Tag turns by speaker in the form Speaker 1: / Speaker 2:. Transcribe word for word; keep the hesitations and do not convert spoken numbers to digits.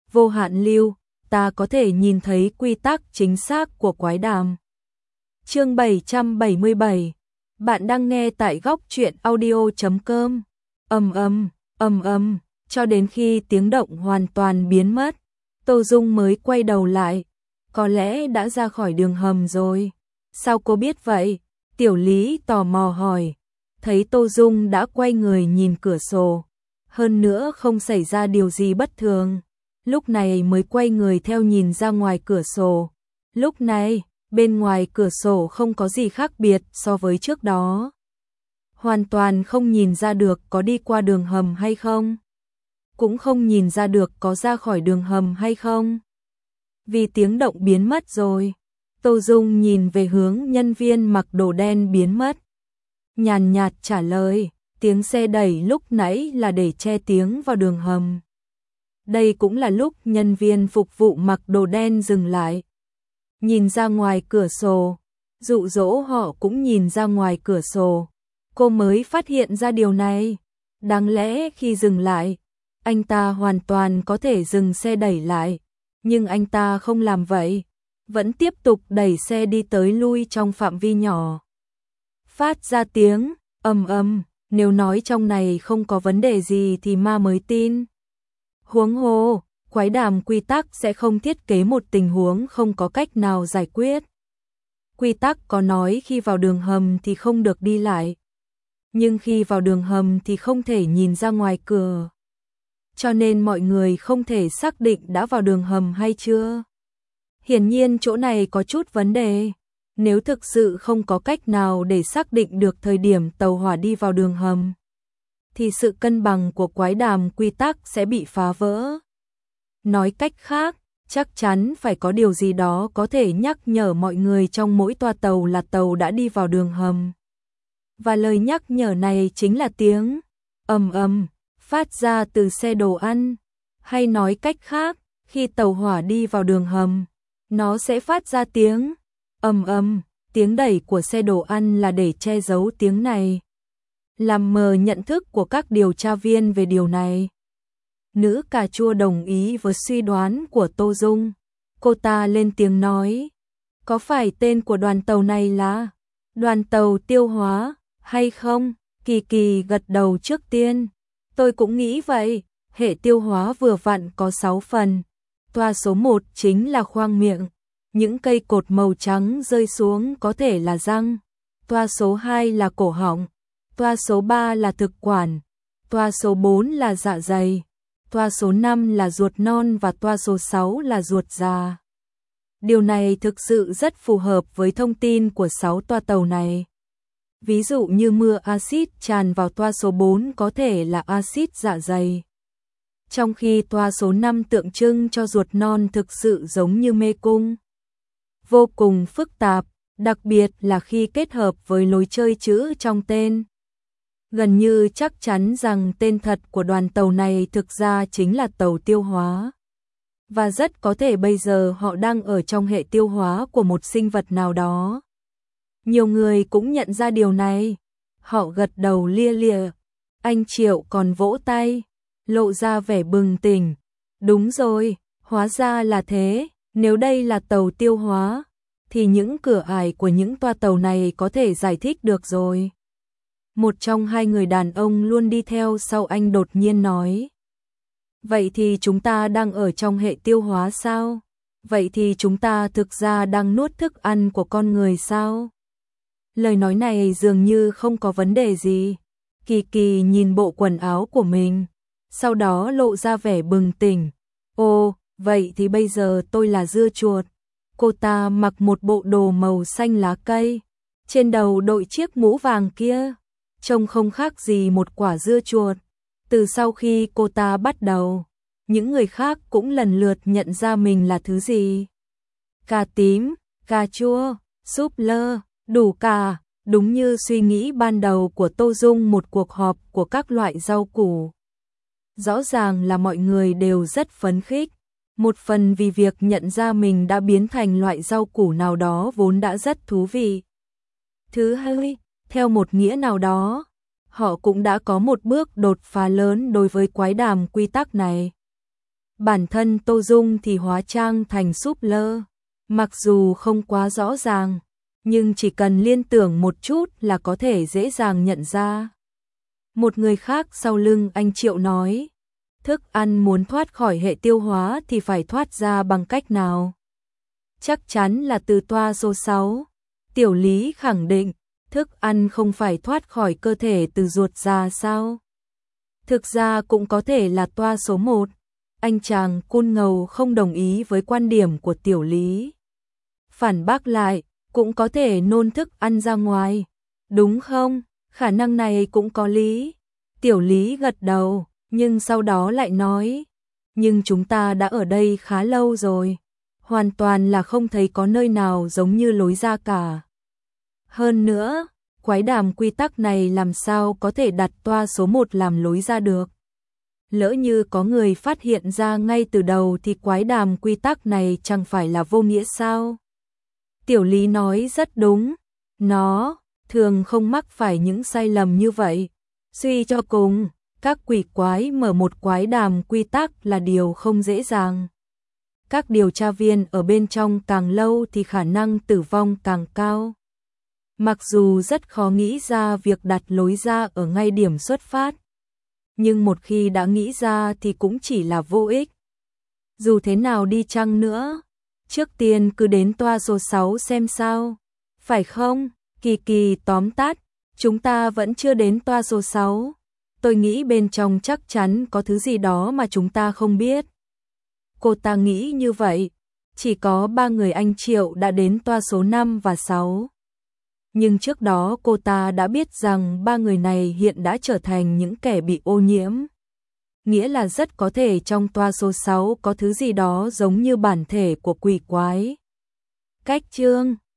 Speaker 1: vô hạn lưu, ta có thể nhìn thấy quy tắc chính xác của quái đàm. Chương bảy trăm bảy mươi bảy. Bạn đang nghe tại góc truyện audio chấm com. Ầm ầm, ầm ầm, cho đến khi tiếng động hoàn toàn biến mất, Tô Dung mới quay đầu lại. Có lẽ đã ra khỏi đường hầm rồi. Sao cô biết vậy? Tiểu Lý tò mò hỏi. Thấy Tô Dung đã quay người nhìn cửa sổ, hơn nữa không xảy ra điều gì bất thường, lúc này mới quay người theo nhìn ra ngoài cửa sổ. Lúc này, bên ngoài cửa sổ không có gì khác biệt so với trước đó. Hoàn toàn không nhìn ra được có đi qua đường hầm hay không, cũng không nhìn ra được có ra khỏi đường hầm hay không. Vì tiếng động biến mất rồi, Tô Dung nhìn về hướng nhân viên mặc đồ đen biến mất. Nhàn nhạt trả lời, tiếng xe đẩy lúc nãy là để che tiếng vào đường hầm. Đây cũng là lúc nhân viên phục vụ mặc đồ đen dừng lại. Nhìn ra ngoài cửa sổ, dụ dỗ họ cũng nhìn ra ngoài cửa sổ. Cô mới phát hiện ra điều này. Đáng lẽ khi dừng lại, anh ta hoàn toàn có thể dừng xe đẩy lại. Nhưng anh ta không làm vậy, vẫn tiếp tục đẩy xe đi tới lui trong phạm vi nhỏ. Phát ra tiếng ầm ầm, nếu nói trong này không có vấn đề gì thì ma mới tin. Huống hồ, quái đàm quy tắc sẽ không thiết kế một tình huống không có cách nào giải quyết. Quy tắc có nói khi vào đường hầm thì không được đi lại, nhưng khi vào đường hầm thì không thể nhìn ra ngoài cửa. Cho nên mọi người không thể xác định đã vào đường hầm hay chưa. Hiển nhiên chỗ này có chút vấn đề. Nếu thực sự không có cách nào để xác định được thời điểm tàu hỏa đi vào đường hầm, thì sự cân bằng của quái đàm quy tắc sẽ bị phá vỡ. Nói cách khác, chắc chắn phải có điều gì đó có thể nhắc nhở mọi người trong mỗi toa tàu là tàu đã đi vào đường hầm. Và lời nhắc nhở này chính là tiếng ầm ầm phát ra từ xe đồ ăn. Hay nói cách khác, khi tàu hỏa đi vào đường hầm, nó sẽ phát ra tiếng ầm ầm. Tiếng đẩy của xe đồ ăn là để che giấu tiếng này, làm mờ nhận thức của các điều tra viên về điều này. Nữ cà chua đồng ý với suy đoán của Tô Dung. Cô ta lên tiếng nói, có phải tên của đoàn tàu này là đoàn tàu tiêu hóa hay không? Kỳ Kỳ gật đầu trước tiên. Tôi cũng nghĩ vậy, hệ tiêu hóa vừa vặn có sáu phần. Toa số một chính là khoang miệng, những cây cột màu trắng rơi xuống có thể là răng. Toa số hai là cổ họng. Toa số ba là thực quản. Toa số bốn là dạ dày. Toa số năm là ruột non và toa số sáu là ruột già. Điều này thực sự rất phù hợp với thông tin của sáu toa tàu này. Ví dụ như mưa axit tràn vào toa số bốn có thể là axit dạ dày. Trong khi toa số năm tượng trưng cho ruột non thực sự giống như mê cung. Vô cùng phức tạp, đặc biệt là khi kết hợp với lối chơi chữ trong tên. Gần như chắc chắn rằng tên thật của đoàn tàu này thực ra chính là tàu tiêu hóa. Và rất có thể bây giờ họ đang ở trong hệ tiêu hóa của một sinh vật nào đó. Nhiều người cũng nhận ra điều này. Họ gật đầu lia lịa. Anh Triệu còn vỗ tay, lộ ra vẻ bừng tỉnh. Đúng rồi, hóa ra là thế. Nếu đây là tàu tiêu hóa, thì những cửa ải của những toa tàu này có thể giải thích được rồi. Một trong hai người đàn ông luôn đi theo sau anh đột nhiên nói. Vậy thì chúng ta đang ở trong hệ tiêu hóa sao? Vậy thì chúng ta thực ra đang nuốt thức ăn của con người sao? Lời nói này dường như không có vấn đề gì. Kỳ Kỳ nhìn bộ quần áo của mình, sau đó lộ ra vẻ bừng tỉnh. Ồ, vậy thì bây giờ tôi là dưa chuột. Cô ta mặc một bộ đồ màu xanh lá cây, trên đầu đội chiếc mũ vàng kia, trông không khác gì một quả dưa chuột. Từ sau khi cô ta bắt đầu, những người khác cũng lần lượt nhận ra mình là thứ gì. Cà tím, cà chua, súp lơ, đủ cả, đúng như suy nghĩ ban đầu của Tô Dung, một cuộc họp của các loại rau củ. Rõ ràng là mọi người đều rất phấn khích. Một phần vì việc nhận ra mình đã biến thành loại rau củ nào đó vốn đã rất thú vị. Thứ hai, theo một nghĩa nào đó, họ cũng đã có một bước đột phá lớn đối với quái đàm quy tắc này. Bản thân Tô Dung thì hóa trang thành súp lơ. Mặc dù không quá rõ ràng, nhưng chỉ cần liên tưởng một chút là có thể dễ dàng nhận ra. Một người khác sau lưng anh Triệu nói, thức ăn muốn thoát khỏi hệ tiêu hóa thì phải thoát ra bằng cách nào? Chắc chắn là từ toa số sáu. Tiểu Lý khẳng định, thức ăn không phải thoát khỏi cơ thể từ ruột ra sao? Thực ra cũng có thể là toa số một. Anh chàng Côn Ngầu không đồng ý với quan điểm của Tiểu Lý. Phản bác lại, cũng có thể nôn thức ăn ra ngoài. Đúng không? Khả năng này cũng có lý. Tiểu Lý gật đầu, nhưng sau đó lại nói, nhưng chúng ta đã ở đây khá lâu rồi. Hoàn toàn là không thấy có nơi nào giống như lối ra cả. Hơn nữa, quái đàm quy tắc này làm sao có thể đặt toa số một làm lối ra được. Lỡ như có người phát hiện ra ngay từ đầu thì quái đàm quy tắc này chẳng phải là vô nghĩa sao? Tiểu Lý nói rất đúng. Nó thường không mắc phải những sai lầm như vậy. Suy cho cùng, các quỷ quái mở một quái đàm quy tắc là điều không dễ dàng. Các điều tra viên ở bên trong càng lâu thì khả năng tử vong càng cao. Mặc dù rất khó nghĩ ra việc đặt lối ra ở ngay điểm xuất phát, nhưng một khi đã nghĩ ra thì cũng chỉ là vô ích. Dù thế nào đi chăng nữa, trước tiên cứ đến toa số sáu xem sao. Phải không? Kỳ Kỳ tóm tắt, chúng ta vẫn chưa đến toa số sáu. Tôi nghĩ bên trong chắc chắn có thứ gì đó mà chúng ta không biết. Cô ta nghĩ như vậy. Chỉ có ba người anh Triệu đã đến toa số năm và sáu. Nhưng trước đó cô ta đã biết rằng ba người này hiện đã trở thành những kẻ bị ô nhiễm. Nghĩa là rất có thể trong toa số sáu có thứ gì đó giống như bản thể của quỷ quái. Cách chương